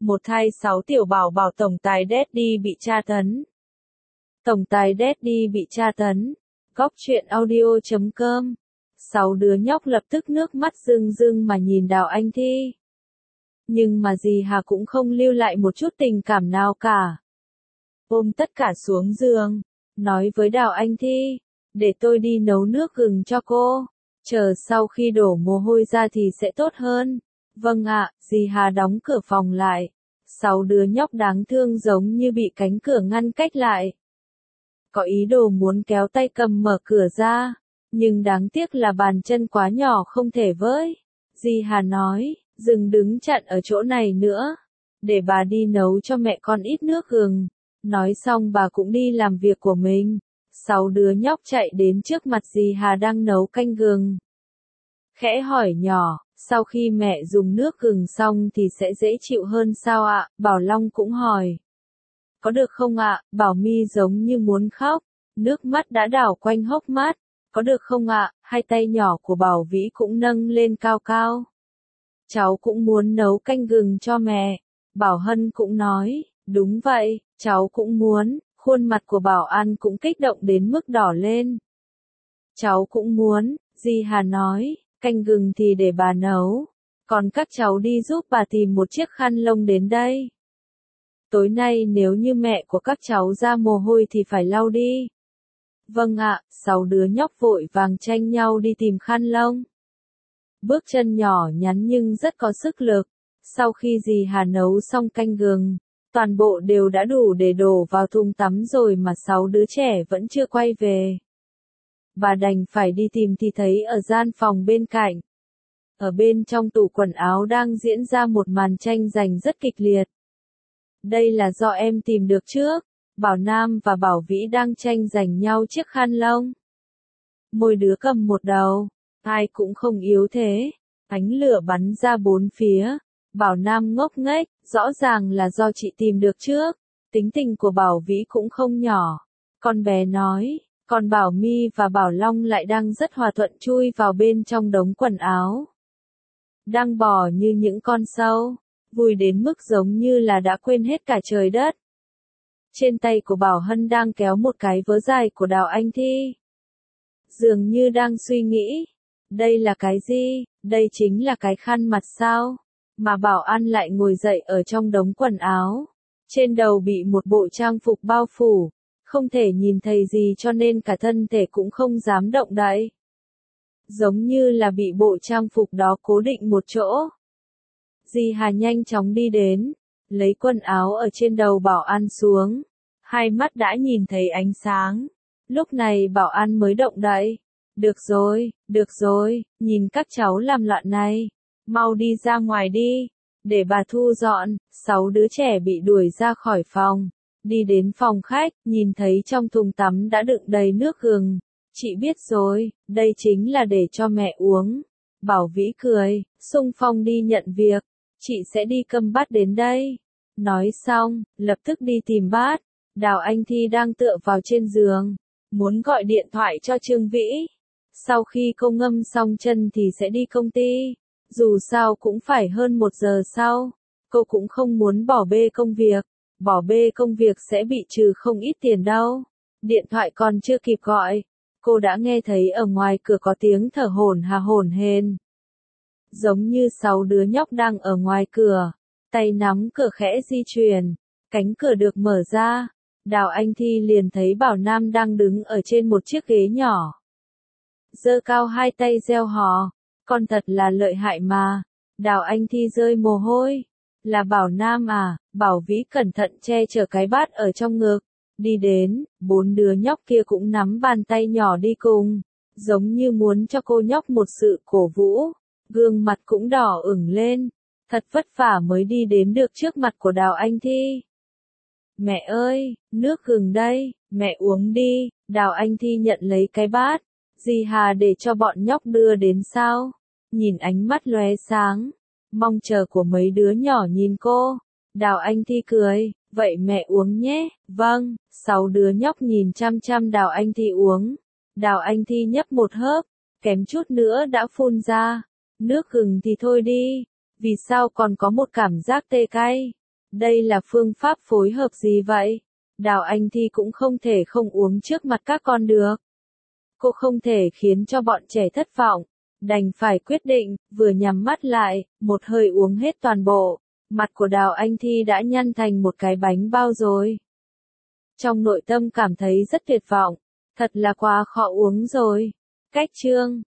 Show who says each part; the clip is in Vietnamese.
Speaker 1: Một thai 6 tiểu bảo bảo tổng tài Daddy bị tra tấn. Tổng tài Daddy bị tra tấn. Góc truyện audio.com. 6 đứa nhóc lập tức nước mắt rưng rưng mà nhìn Đào Anh Thi. Nhưng mà dì Hà cũng không lưu lại một chút tình cảm nào cả. Ôm tất cả xuống giường, nói với Đào Anh Thi, để tôi đi nấu nước gừng cho cô, chờ sau khi đổ mồ hôi ra thì sẽ tốt hơn. Vâng ạ, dì Hà đóng cửa phòng lại. 6 đứa nhóc đáng thương giống như bị cánh cửa ngăn cách lại. Có ý đồ muốn kéo tay cầm mở cửa ra, nhưng đáng tiếc là bàn chân quá nhỏ không thể với. Dì Hà nói, đừng đứng chặn ở chỗ này nữa, để bà đi nấu cho mẹ con ít nước gừng. Nói xong bà cũng đi làm việc của mình. 6 đứa nhóc chạy đến trước mặt dì Hà đang nấu canh gừng. Khẽ hỏi nhỏ, sau khi mẹ dùng nước gừng xong thì sẽ dễ chịu hơn sao ạ? Bảo Long cũng hỏi. Có được không ạ? Bảo My giống như muốn khóc, nước mắt đã đảo quanh hốc mắt. Có được không ạ? Hai tay nhỏ của Bảo Vĩ cũng nâng lên cao cao. Cháu cũng muốn nấu canh gừng cho mẹ. Bảo Hân cũng nói, đúng vậy, cháu cũng muốn. Khuôn mặt của Bảo An cũng kích động đến mức đỏ lên. Cháu cũng muốn, dì Hà nói, canh gừng thì để bà nấu. Còn các cháu đi giúp bà tìm một chiếc khăn lông đến đây. Tối nay nếu như mẹ của các cháu ra mồ hôi thì phải lau đi. Vâng ạ, 6 đứa nhóc vội vàng tranh nhau đi tìm khăn lông. Bước chân nhỏ nhắn nhưng rất có sức lực. Sau khi dì Hà nấu xong canh gừng, toàn bộ đều đã đủ để đổ vào thùng tắm rồi mà 6 đứa trẻ vẫn chưa quay về. Bà đành phải đi tìm thì thấy ở gian phòng bên cạnh. Ở bên trong tủ quần áo đang diễn ra một màn tranh giành rất kịch liệt. Đây là do em tìm được trước. Bảo Nam và Bảo Vĩ đang tranh giành nhau chiếc khăn lông. Mỗi đứa cầm một đầu, ai cũng không yếu thế. Ánh lửa bắn ra bốn phía. Bảo Nam ngốc nghếch, rõ ràng là do chị tìm được trước. Tính tình của Bảo Vĩ cũng không nhỏ. Con bé nói, còn Bảo My và Bảo Long lại đang rất hòa thuận chui vào bên trong đống quần áo. Đang bò như những con sâu, vui đến mức giống như là đã quên hết cả trời đất. Trên tay của Bảo Hân đang kéo một cái vớ dài của Đào Anh Thi. Dường như đang suy nghĩ, đây là cái gì? Đây chính là cái khăn mặt sao? Mà Bảo An lại ngồi dậy ở trong đống quần áo. Trên đầu bị một bộ trang phục bao phủ, không thể nhìn thấy gì cho nên cả thân thể cũng không dám động đậy. Giống như là bị bộ trang phục đó cố định một chỗ. Dì Hà nhanh chóng đi đến, lấy quần áo ở trên đầu Bảo An xuống. Hai mắt đã nhìn thấy ánh sáng. Lúc này Bảo An mới động đậy. Được rồi, nhìn các cháu làm loạn này. Mau đi ra ngoài đi, để bà thu dọn. 6 đứa trẻ bị đuổi ra khỏi phòng. Đi đến phòng khách, nhìn thấy trong thùng tắm đã đựng đầy nước gừng. Chị biết rồi, đây chính là để cho mẹ uống. Bảo Vĩ cười, xung phong đi nhận việc. Chị sẽ đi cầm bát đến đây. Nói xong, lập tức đi tìm bát. Đào Anh Thi đang tựa vào trên giường, muốn gọi điện thoại cho Trương Vĩ. Sau khi cô ngâm xong chân thì sẽ đi công ty. Dù sao cũng phải hơn 1 giờ sau. Cô cũng không muốn bỏ bê công việc. Bỏ bê công việc sẽ bị trừ không ít tiền đâu. Điện thoại còn chưa kịp gọi, cô đã nghe thấy ở ngoài cửa có tiếng thở hổn hển. Giống như 6 đứa nhóc đang ở ngoài cửa, tay nắm cửa khẽ di chuyển, cánh cửa được mở ra. Đào Anh Thi liền thấy Bảo Nam đang đứng ở trên một chiếc ghế nhỏ. Giơ cao hai tay reo hò, con thật là lợi hại mà. Đào Anh Thi rơi mồ hôi. Là Bảo Nam à? Bảo Vĩ cẩn thận che chở cái bát ở trong ngực. Đi đến, 4 đứa nhóc kia cũng nắm bàn tay nhỏ đi cùng. Giống như muốn cho cô nhóc một sự cổ vũ. Gương mặt cũng đỏ ửng lên. Thật vất vả mới đi đến được trước mặt của Đào Anh Thi. Mẹ ơi, nước gừng đây, mẹ uống đi. Đào Anh Thi nhận lấy cái bát. Dì Hà để cho bọn nhóc đưa đến sao? Nhìn ánh mắt lóe sáng, mong chờ của mấy đứa nhỏ nhìn cô. Đào Anh Thi cười, vậy mẹ uống nhé. Vâng. 6 đứa nhóc nhìn chăm chăm Đào Anh Thi uống. Đào Anh Thi nhấp một hớp, kém chút nữa đã phun ra. Nước gừng thì thôi đi, vì sao còn có một cảm giác tê cay. Đây là phương pháp phối hợp gì vậy? Đào Anh Thi cũng không thể không uống trước mặt các con được. Cô không thể khiến cho bọn trẻ thất vọng. Đành phải quyết định, vừa nhắm mắt lại, một hơi uống hết toàn bộ. Mặt của Đào Anh Thi đã nhăn thành một cái bánh bao rồi. Trong nội tâm cảm thấy rất tuyệt vọng. Thật là quá khó uống rồi. Cách chương